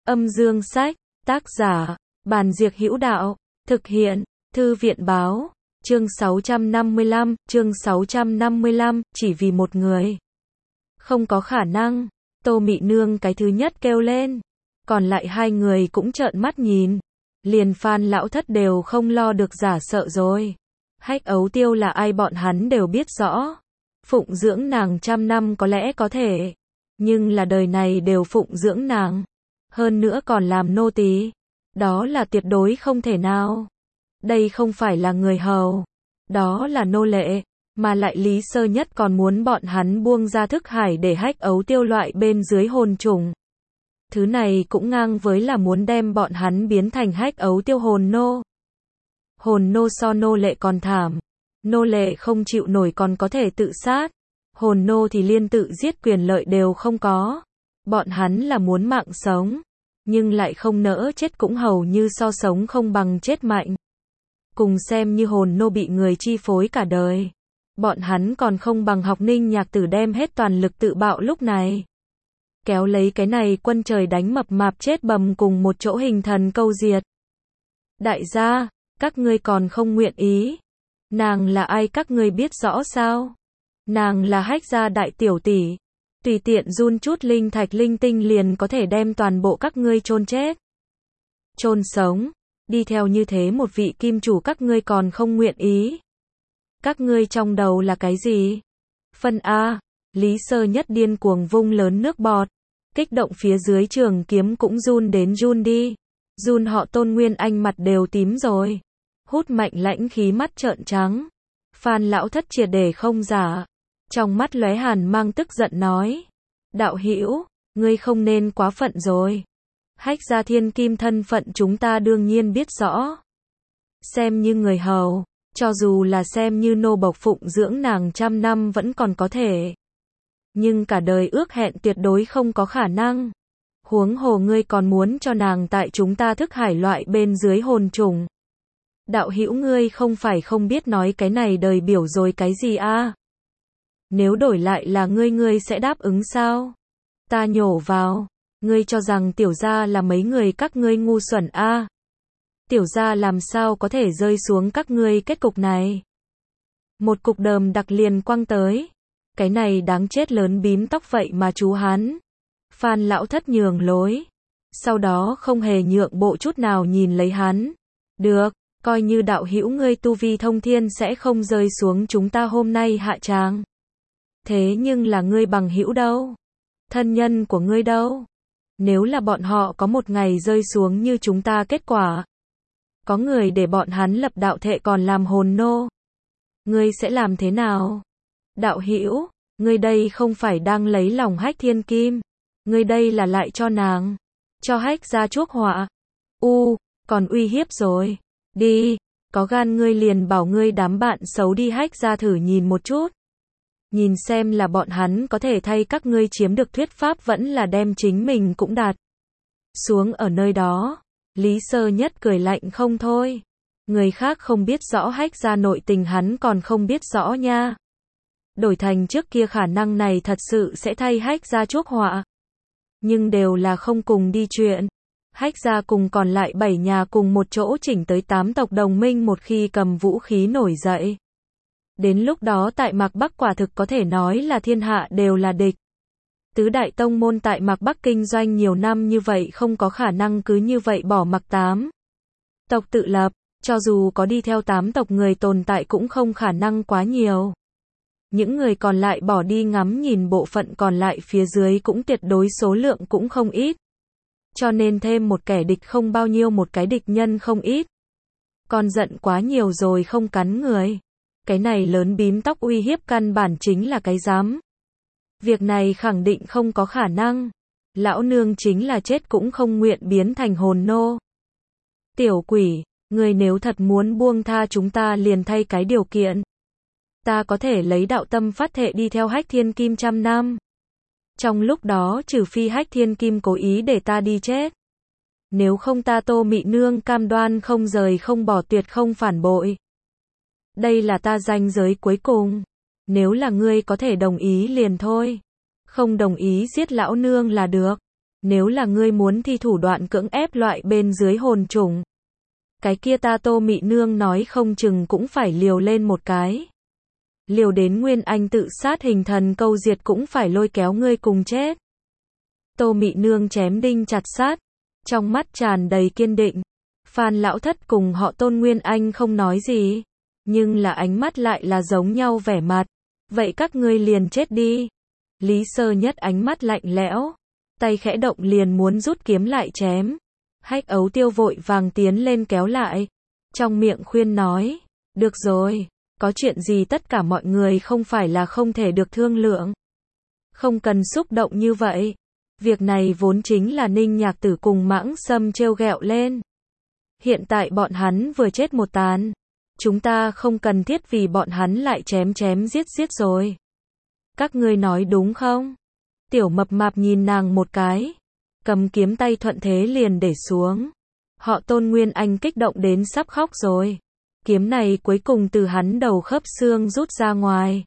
Âm dương sách, tác giả, Bàn Diệc Hữu Đạo, thực hiện, Thư viện báo, chương 655, chỉ vì một người. Không có khả năng, Tô Mị Nương cái thứ nhất kêu lên, còn lại hai người cũng trợn mắt nhìn, liền Phan lão thất đều không lo được giả sợ rồi. Hách Ấu Tiêu là ai bọn hắn đều biết rõ, phụng dưỡng nàng 100 năm có lẽ có thể, nhưng là đời này đều phụng dưỡng nàng, hơn nữa còn làm nô tỳ, đó là tuyệt đối không thể nào. Đây không phải là người hầu, đó là nô lệ, mà lại Lý Sơ Nhất còn muốn bọn hắn buông ra thức hải để Hách Ấu Tiêu loại bên dưới hồn trùng. Thứ này cũng ngang với là muốn đem bọn hắn biến thành Hách Ấu Tiêu hồn nô. Hồn nô so nô lệ còn thảm, nô lệ không chịu nổi còn có thể tự sát, hồn nô thì liên tự giết quyền lợi đều không có. Bọn hắn là muốn mạng sống, nhưng lại không nỡ chết, cũng hầu như so sống không bằng chết mạnh. Cùng xem như hồn nô bị người chi phối cả đời, bọn hắn còn không bằng học Ninh Nhạc Tử đem hết toàn lực tự bạo lúc này. Kéo lấy cái này quân trời đánh mập mạp chết bầm cùng một chỗ hình thần câu diệt. Đại gia, các ngươi còn không nguyện ý. Nàng là ai các ngươi biết rõ sao? Nàng là Hách gia đại tiểu tỷ. Tùy tiện run chút linh thạch linh tinh liền có thể đem toàn bộ các ngươi chôn chết. Chôn sống, đi theo như thế một vị kim chủ các ngươi còn không nguyện ý. Các ngươi trong đầu là cái gì? Phân A, Lý Sơ Nhất điên cuồng vung lớn nước bọt, kích động phía dưới trường kiếm cũng run đến run đi. Run họ Tôn Nguyên Anh mặt đều tím rồi. Hút mạnh lãnh khí mắt trợn trắng. Phan lão thất triệt để không giả. Trong mắt lóe hàn mang tức giận nói. Đạo hữu, ngươi không nên quá phận rồi. Hách gia thiên kim thân phận chúng ta đương nhiên biết rõ. Xem như người hầu, cho dù là xem như nô bộc phụng dưỡng nàng 100 năm vẫn còn có thể. Nhưng cả đời ước hẹn tuyệt đối không có khả năng. Huống hồ ngươi còn muốn cho nàng tại chúng ta thức hải loại bên dưới hồn trùng. Đạo hữu ngươi không phải không biết nói cái này đời biểu rồi cái gì a? Nếu đổi lại là ngươi sẽ đáp ứng sao? Ta nhổ vào, ngươi cho rằng tiểu gia là mấy người các ngươi ngu xuẩn a? Tiểu gia làm sao có thể rơi xuống các ngươi kết cục này? Một cục đờm đặc liền quăng tới. Cái này đáng chết lớn bím tóc vậy mà chú hắn. Phan lão thất nhường lối. Sau đó không hề nhượng bộ chút nào nhìn lấy hắn. Được, coi như đạo hữu ngươi tu vi thông thiên sẽ không rơi xuống chúng ta hôm nay hạ tràng. Thế nhưng là ngươi bằng hữu đâu? Thân nhân của ngươi đâu? Nếu là bọn họ có một ngày rơi xuống như chúng ta kết quả. Có người để bọn hắn lập đạo thệ còn làm hồn nô. Ngươi sẽ làm thế nào? Đạo hữu, ngươi đây không phải đang lấy lòng Hách Thiên Kim. Ngươi đây là lại cho nàng. Cho Hách gia chuốc họa. Còn uy hiếp rồi. Đi, có gan ngươi liền bảo ngươi đám bạn xấu đi Hách gia thử nhìn một chút. Nhìn xem là bọn hắn có thể thay các ngươi chiếm được thuyết pháp vẫn là đem chính mình cũng đạt. Xuống ở nơi đó, Lý Sơ Nhất cười lạnh không thôi. Người khác không biết rõ Hách gia nội tình hắn còn không biết rõ nha. Đổi thành trước kia khả năng này thật sự sẽ thay Hách gia chuốc họa. Nhưng đều là không cùng đi chuyện. Hách gia cùng còn lại 7 nhà cùng một chỗ chỉnh tới 8 tộc đồng minh một khi cầm vũ khí nổi dậy. Đến lúc đó tại Mạc Bắc quả thực có thể nói là thiên hạ đều là địch. Tứ đại tông môn tại Mạc Bắc kinh doanh nhiều năm như vậy không có khả năng cứ như vậy bỏ mặc 8 tộc tự lập, cho dù có đi theo 8 tộc người tồn tại cũng không khả năng quá nhiều. Những người còn lại bỏ đi ngắm nhìn bộ phận còn lại phía dưới cũng tuyệt đối số lượng cũng không ít. Cho nên thêm một kẻ địch không bao nhiêu một cái địch nhân không ít. Con giận quá nhiều rồi không cắn người. Cái này lớn bím tóc uy hiếp căn bản chính là cái dám. Việc này khẳng định không có khả năng. Lão nương chính là chết cũng không nguyện biến thành hồn nô. Tiểu quỷ, người nếu thật muốn buông tha chúng ta liền thay cái điều kiện. Ta có thể lấy đạo tâm phát thệ đi theo Hách Thiên Kim 100 năm. Trong lúc đó trừ phi Hách Thiên Kim cố ý để ta đi chết. Nếu không ta Tô Mị Nương cam đoan không rời không bỏ tuyệt không phản bội. Đây là ta ranh giới cuối cùng. Nếu là ngươi có thể đồng ý liền thôi. Không đồng ý giết lão nương là được. Nếu là ngươi muốn thi thủ đoạn cưỡng ép loại bên dưới hồn trùng, cái kia ta Tô Mị Nương nói không chừng cũng phải liều lên một cái. Liều đến Nguyên Anh tự sát hình thần câu diệt cũng phải lôi kéo ngươi cùng chết. Tô Mị Nương chém đinh chặt sát, trong mắt tràn đầy kiên định. Phan lão thất cùng họ Tôn Nguyên Anh không nói gì, nhưng là ánh mắt lại là giống nhau vẻ mặt. Vậy các ngươi liền chết đi. Lý Sơ Nhất ánh mắt lạnh lẽo, tay khẽ động liền muốn rút kiếm lại chém. Hách Ấu Tiêu vội vàng tiến lên kéo lại, trong miệng khuyên nói, được rồi, có chuyện gì tất cả mọi người không phải là không thể được thương lượng. Không cần xúc động như vậy. Việc này vốn chính là Ninh Nhạc Tử cùng Mãng Sâm trêu ghẹo lên. Hiện tại bọn hắn vừa chết một tàn, chúng ta không cần thiết vì bọn hắn lại chém chém giết giết rồi. Các ngươi nói đúng không? Tiểu Mập Mạp nhìn nàng một cái, cầm kiếm tay thuận thế liền để xuống. Họ Tôn Nguyên Anh kích động đến sắp khóc rồi. Kiếm này cuối cùng từ hắn đầu khớp xương rút ra ngoài.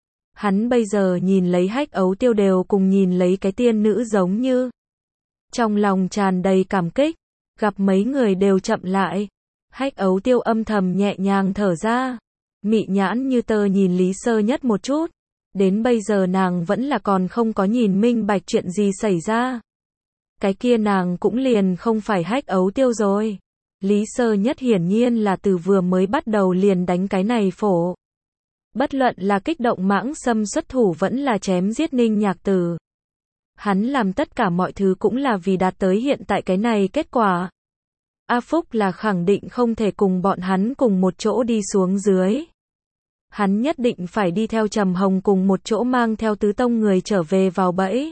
Hắn bây giờ nhìn lấy Hách Ấu Tiêu đều cùng nhìn lấy cái tiên nữ giống như. Trong lòng tràn đầy cảm kích, gặp mấy người đều chậm lại. Hách Ấu Tiêu âm thầm nhẹ nhàng thở ra. Mị nhãn như tơ nhìn Lý Sơ Nhất một chút. Đến bây giờ nàng vẫn là còn không có nhìn minh bạch chuyện gì xảy ra. Cái kia nàng cũng liền không phải Hách Ấu Tiêu rồi. Lý Sơ Nhất hiển nhiên là từ vừa mới bắt đầu liền đánh cái này phổ. Bất luận là kích động Mãng Sâm xuất thủ vẫn là chém giết Ninh Nhạc Tử. Hắn làm tất cả mọi thứ cũng là vì đạt tới hiện tại cái này kết quả. A Phúc là khẳng định không thể cùng bọn hắn cùng một chỗ đi xuống dưới. Hắn nhất định phải đi theo Trầm Hồng cùng một chỗ mang theo tứ tông người trở về vào bẫy.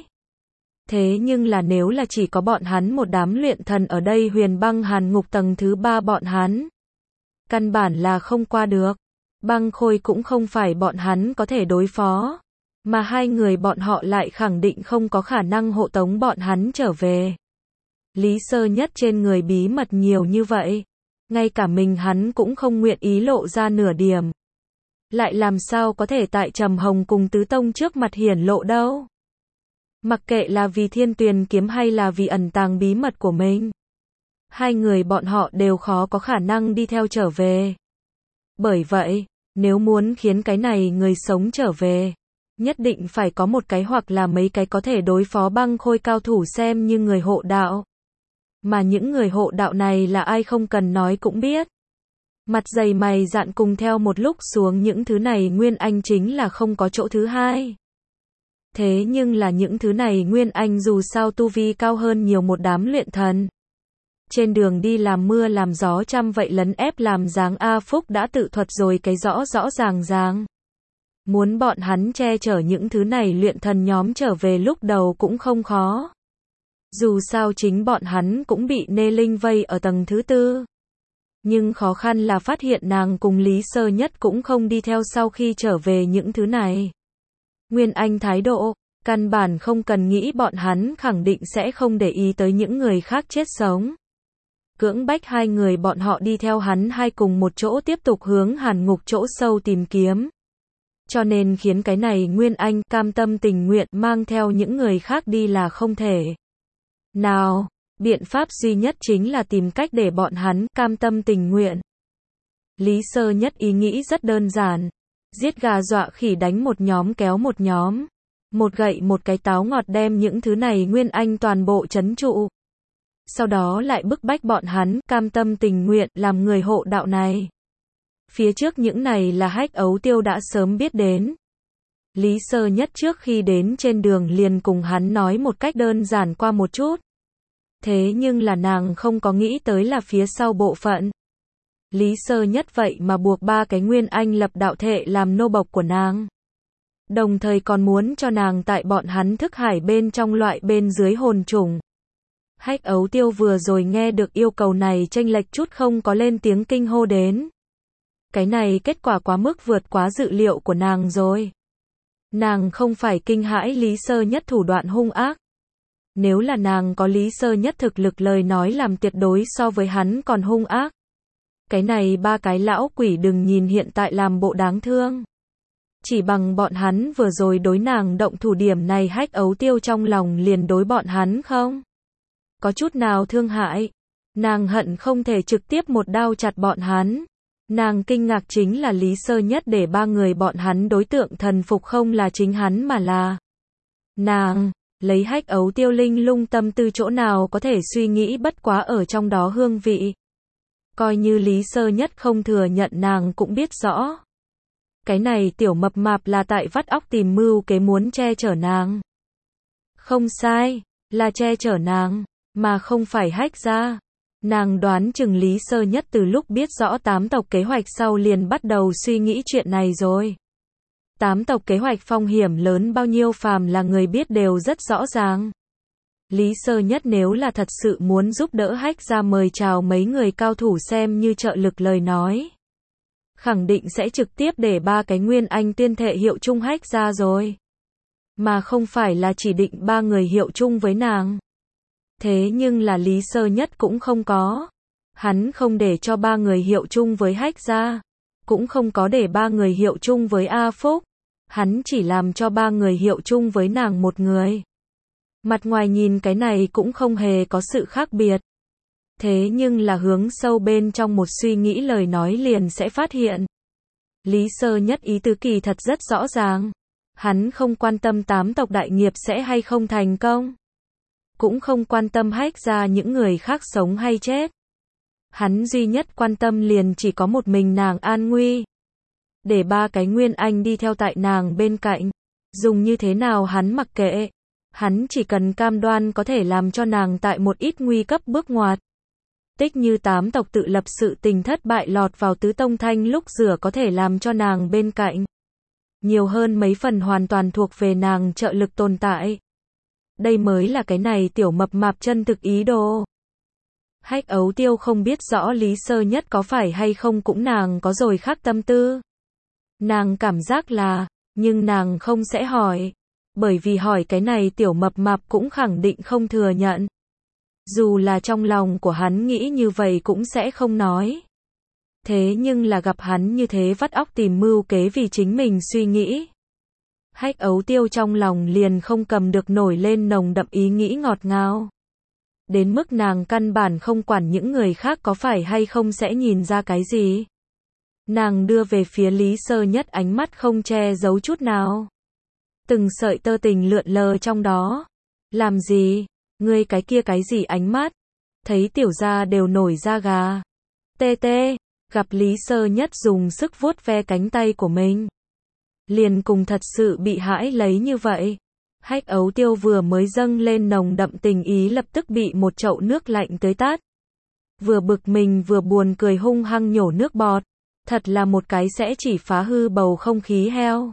Thế nhưng là nếu là chỉ có bọn hắn một đám luyện thần ở đây Huyền Băng Hàn Ngục tầng thứ 3 bọn hắn, căn bản là không qua được. Băng Khôi cũng không phải bọn hắn có thể đối phó, mà hai người bọn họ lại khẳng định không có khả năng hộ tống bọn hắn trở về. Lý Sơ Nhất trên người bí mật nhiều như vậy, ngay cả mình hắn cũng không nguyện ý lộ ra nửa điểm. Lại làm sao có thể tại Trầm Hồng cùng tứ tông trước mặt hiển lộ đâu. Mặc kệ là vì Thiên Tuyền kiếm hay là vì ẩn tàng bí mật của mình, hai người bọn họ đều khó có khả năng đi theo trở về. Bởi vậy, nếu muốn khiến cái này người sống trở về, nhất định phải có một cái hoặc là mấy cái có thể đối phó Băng Khôi cao thủ xem như người hộ đạo. Mà những người hộ đạo này là ai không cần nói cũng biết. Mặt dày mày dạn cùng theo một lúc xuống những thứ này Nguyên Anh chính là không có chỗ thứ hai. Thế nhưng là những thứ này Nguyên Anh dù sao tu vi cao hơn nhiều một đám luyện thần. Trên đường đi làm mưa làm gió trăm vậy lấn ép làm dáng A Phúc đã tự thuật rồi cái rõ rõ ràng ràng. Muốn bọn hắn che chở những thứ này luyện thần nhóm trở về lúc đầu cũng không khó. Dù sao chính bọn hắn cũng bị Nê Linh vây ở tầng thứ 4. Nhưng khó khăn là phát hiện nàng cùng Lý Sơ Nhất cũng không đi theo sau khi trở về những thứ này. Nguyên Anh thái độ, căn bản không cần nghĩ bọn hắn khẳng định sẽ không để ý tới những người khác chết sống. Cưỡng bách hai người bọn họ đi theo hắn hai cùng một chỗ tiếp tục hướng Hàn Ngục chỗ sâu tìm kiếm. Cho nên khiến cái này Nguyên Anh cam tâm tình nguyện mang theo những người khác đi là không thể. Nào, biện pháp duy nhất chính là tìm cách để bọn hắn cam tâm tình nguyện. Lý Sơ Nhất ý nghĩ rất đơn giản. Giết gà dọa khỉ đánh một nhóm kéo một nhóm. Một gậy một cái táo ngọt đem những thứ này Nguyên Anh toàn bộ trấn trụ. Sau đó lại bức bách bọn hắn cam tâm tình nguyện làm người hộ đạo này. Phía trước những này là Hách Ấu Tiêu đã sớm biết đến. Lý Sơ Nhất trước khi đến trên đường liền cùng hắn nói một cách đơn giản qua một chút. Thế nhưng là nàng không có nghĩ tới là phía sau bộ phận. Lý Sơ Nhất vậy mà buộc ba cái Nguyên Anh lập đạo thệ làm nô bộc của nàng. Đồng thời còn muốn cho nàng tại bọn hắn thức hải bên trong loại bên dưới hồn trùng. Hách Ấu Tiêu vừa rồi nghe được yêu cầu này chênh lệch chút không có lên tiếng kinh hô đến. Cái này kết quả quá mức vượt quá dự liệu của nàng rồi. Nàng không phải kinh hãi Lý Sơ Nhất thủ đoạn hung ác. Nếu là nàng có Lý Sơ Nhất thực lực lời nói làm tuyệt đối so với hắn còn hung ác. Cái này ba cái lão quỷ đừng nhìn hiện tại làm bộ đáng thương. Chỉ bằng bọn hắn vừa rồi đối nàng động thủ điểm này Hách Ấu Tiêu trong lòng liền đối bọn hắn không? có chút nào thương hại. Nàng hận không thể trực tiếp một đao chặt bọn hắn. Nàng kinh ngạc chính là Lý Sơ Nhất để ba người bọn hắn đối tượng thần phục không là chính hắn mà là nàng. Lấy Hách Ấu Tiêu linh lung tâm tư chỗ nào có thể suy nghĩ bất quá ở trong đó hương vị. Coi như Lý Sơ Nhất không thừa nhận nàng cũng biết rõ. Cái này tiểu mập mạp là tại vắt óc tìm mưu kế muốn che chở nàng. Không sai, là che chở nàng, mà không phải Hách gia. Nàng đoán chừng Lý Sơ Nhất từ lúc biết rõ 8 tộc kế hoạch sau liền bắt đầu suy nghĩ chuyện này rồi. 8 tộc kế hoạch phong hiểm lớn bao nhiêu phàm là người biết đều rất rõ ràng. Lý Sơ Nhất nếu là thật sự muốn giúp đỡ Hách gia mời chào mấy người cao thủ xem như trợ lực lời nói. Khẳng định sẽ trực tiếp để 3 cái nguyên anh tuyên thệ hiệu chung Hách gia rồi. Mà không phải là chỉ định 3 người hiệu chung với nàng. Thế nhưng là Lý Sơ Nhất cũng không có. Hắn không để cho 3 người hiệu chung với Hách gia. Cũng không có để 3 người hiệu chung với A Phúc. Hắn chỉ làm cho 3 người hiệu chung với nàng một người. Mặt ngoài nhìn cái này cũng không hề có sự khác biệt. Thế nhưng là hướng sâu bên trong một suy nghĩ lời nói liền sẽ phát hiện. Lý Sơ Nhất ý tứ kỳ thật rất rõ ràng. Hắn không quan tâm 8 tộc đại nghiệp sẽ hay không thành công. Cũng không quan tâm Hách gia những người khác sống hay chết. Hắn duy nhất quan tâm liền chỉ có một mình nàng an nguy. Để 3 cái nguyên anh đi theo tại nàng bên cạnh. Dùng như thế nào hắn mặc kệ. Hắn chỉ cần cam đoan có thể làm cho nàng tại một ít nguy cấp bước ngoặt. Tích như 8 tộc tự lập sự tình thất bại lọt vào tứ tông thanh lúc rửa có thể làm cho nàng bên cạnh. Nhiều hơn mấy phần hoàn toàn thuộc về nàng trợ lực tồn tại. Đây mới là cái này tiểu mập mạp chân thực ý đồ. Hách Ấu Tiêu không biết rõ Lý Sơ Nhất có phải hay không cũng nàng có rồi khác tâm tư. Nàng cảm giác là, nhưng nàng không sẽ hỏi. Bởi vì hỏi cái này tiểu mập mạp cũng khẳng định không thừa nhận. Dù là trong lòng của hắn nghĩ như vậy cũng sẽ không nói. Thế nhưng là gặp hắn như thế vắt óc tìm mưu kế vì chính mình suy nghĩ. Hách Ấu Tiêu trong lòng liền không cầm được nổi lên nồng đậm ý nghĩ ngọt ngào. Đến mức nàng căn bản không quản những người khác có phải hay không sẽ nhìn ra cái gì. Nàng đưa về phía Lý Sơ Nhất ánh mắt không che giấu chút nào. Từng sợi tơ tình lượn lờ trong đó. Làm gì? Ngươi cái kia cái gì ánh mắt? Thấy tiểu gia đều nổi da gà. Tê tê, gặp Lý Sơ Nhất dùng sức vuốt ve cánh tay của mình. Liền cùng thật sự bị hãi lấy như vậy. Hách Ấu Tiêu vừa mới dâng lên nồng đậm tình ý lập tức bị một chậu nước lạnh tưới tát. Vừa bực mình vừa buồn cười hung hăng nhổ nước bọt. Thật là một cái sẽ chỉ phá hư bầu không khí heo.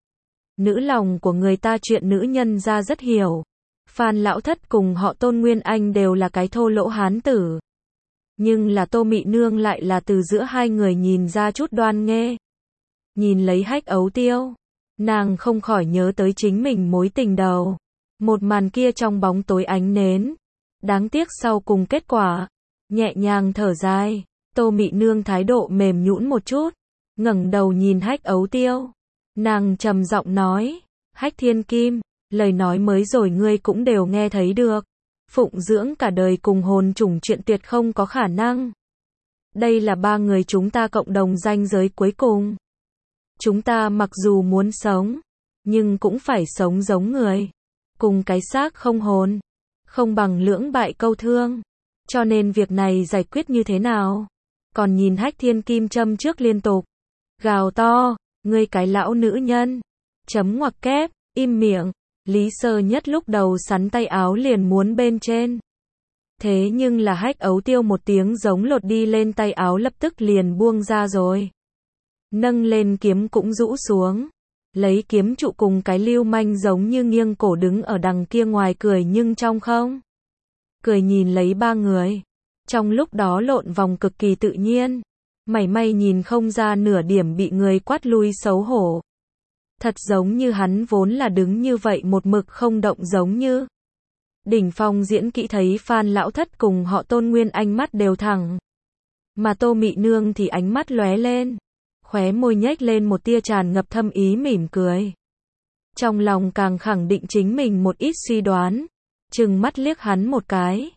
Nữ lòng của người ta chuyện nữ nhân ra rất hiểu. Phan Lão Thất cùng họ Tôn Nguyên Anh đều là cái thô lỗ hán tử. Nhưng là Tô Mị Nương lại là từ giữa hai người nhìn ra chút đoan nghê. Nhìn lấy Hách Ấu Tiêu, nàng không khỏi nhớ tới chính mình mối tình đầu. Một màn kia trong bóng tối ánh nến. Đáng tiếc sau cùng kết quả. Nhẹ nhàng thở dài, Tô Mị Nương thái độ mềm nhũn một chút. Ngẩng đầu nhìn Hách Ấu Tiêu. Nàng trầm giọng nói, Hách Thiên Kim, lời nói mới rồi ngươi cũng đều nghe thấy được. Phụng dưỡng cả đời cùng hồn trùng chuyện tuyệt không có khả năng. Đây là 3 người chúng ta cộng đồng ranh giới cuối cùng. Chúng ta mặc dù muốn sống, nhưng cũng phải sống giống người. Cùng cái xác không hồn, không bằng lưỡng bại câu thương. Cho nên việc này giải quyết như thế nào? Còn nhìn Hách Thiên Kim châm trước liên tục. Gào to, ngươi cái lão nữ nhân. Chấm ngoặc kép, im miệng. Lý Sơ Nhất lúc đầu sắn tay áo liền muốn bên trên. Thế nhưng là Hách Ấu Tiêu một tiếng giống lột đi lên tay áo lập tức liền buông ra rồi. Nâng lên kiếm cũng rũ xuống. Lấy kiếm trụ cùng cái lưu manh giống như nghiêng cổ đứng ở đằng kia ngoài cười nhưng trong không. Cười nhìn lấy 3 người. Trong lúc đó lộn vòng cực kỳ tự nhiên. Mảy may nhìn không ra nửa điểm bị người quát lui xấu hổ. Thật giống như hắn vốn là đứng như vậy một mực không động giống như. Đỉnh phong diễn kỹ thấy Phan Lão Thất cùng họ Tôn Nguyên Anh mắt đều thẳng. Mà Tô Mị Nương thì ánh mắt lóe lên. Khóe môi nhếch lên một tia tràn ngập thâm ý mỉm cười. Trong lòng càng khẳng định chính mình một ít suy đoán. Trừng mắt liếc hắn một cái.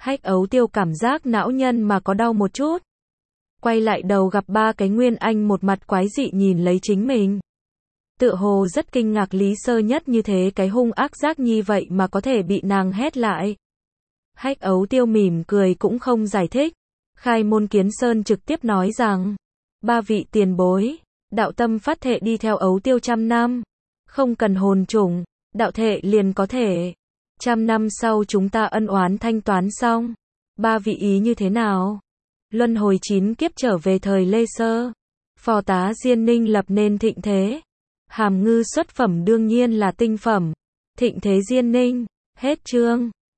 Hách Ấu Tiêu cảm giác não nhân mà có đau một chút. Quay lại đầu gặp ba cái Nguyên Anh một mặt quái dị nhìn lấy chính mình. Tựa hồ rất kinh ngạc Lý Sơ Nhất như thế cái hung ác giác nhi vậy mà có thể bị nàng hét lại. Hách Ấu Tiêu mỉm cười cũng không giải thích. Khai Môn Kiến Sơn trực tiếp nói rằng, ba vị tiền bối, đạo tâm phát thệ đi theo Ấu Tiêu 100 năm. Không cần hồn trùng, đạo thệ liền có thể. 100 năm sau chúng ta ân oán thanh toán xong. Ba vị ý như thế nào? Luân hồi 9 kiếp trở về thời Lê Sơ. Phò tá Diên Ninh lập nên thịnh thế. Hàm Ngư xuất phẩm đương nhiên là tinh phẩm. Thịnh thế Diên Ninh. Hết chương.